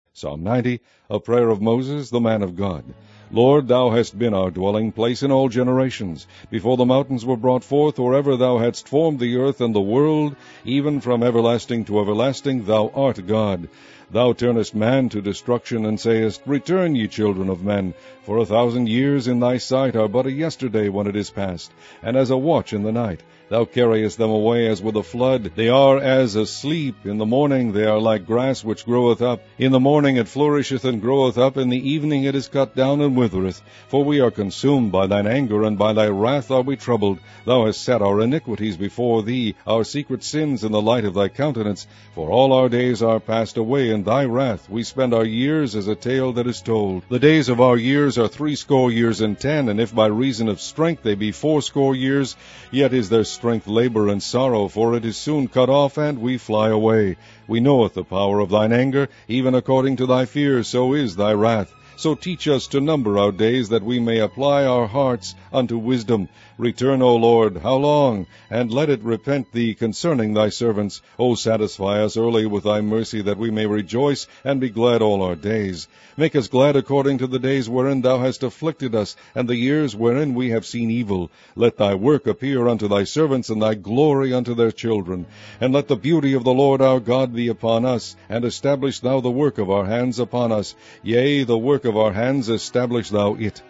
Psalm 90, a prayer of Moses, the man of God. Lord, thou hast been our dwelling place in all generations, before the mountains were brought forth, or ever thou hadst formed the earth and the world, even from everlasting to everlasting, thou art God. Thou turnest man to destruction, and sayest, Return, ye children of men, for 1,000 years in thy sight are but a yesterday when it is past, and as a watch in the night. Thou carriest them away as with a flood. They are as asleep. In the morning they are like grass which groweth up. In the morning it flourisheth and groweth up. In the evening it is cut down and withereth. For we are consumed by thine anger, and by thy wrath are we troubled. Thou hast set our iniquities before thee, our secret sins in the light of thy countenance. For all our days are passed away in thy wrath. We spend our years as a tale that is told. The days of our years are 80 years and 10, and if by reason of strength they be 80 years, yet is their strength labor and sorrow, for it is soon cut off, and we fly away. We knoweth the power of thine anger, even according to thy fear, so is thy wrath. So teach us to number our days, that we may apply our hearts unto wisdom. Return, O Lord, how long? And let it repent thee concerning thy servants. O satisfy us early with thy mercy, that we may rejoice and be glad all our days. Make us glad according to the days wherein thou hast afflicted us, and the years wherein we have seen evil. Let thy work appear unto thy servants, and thy glory unto their children. And let the beauty of the Lord our God be upon us, and establish thou the work of our hands upon us. Yea, the work of our hands establish thou it.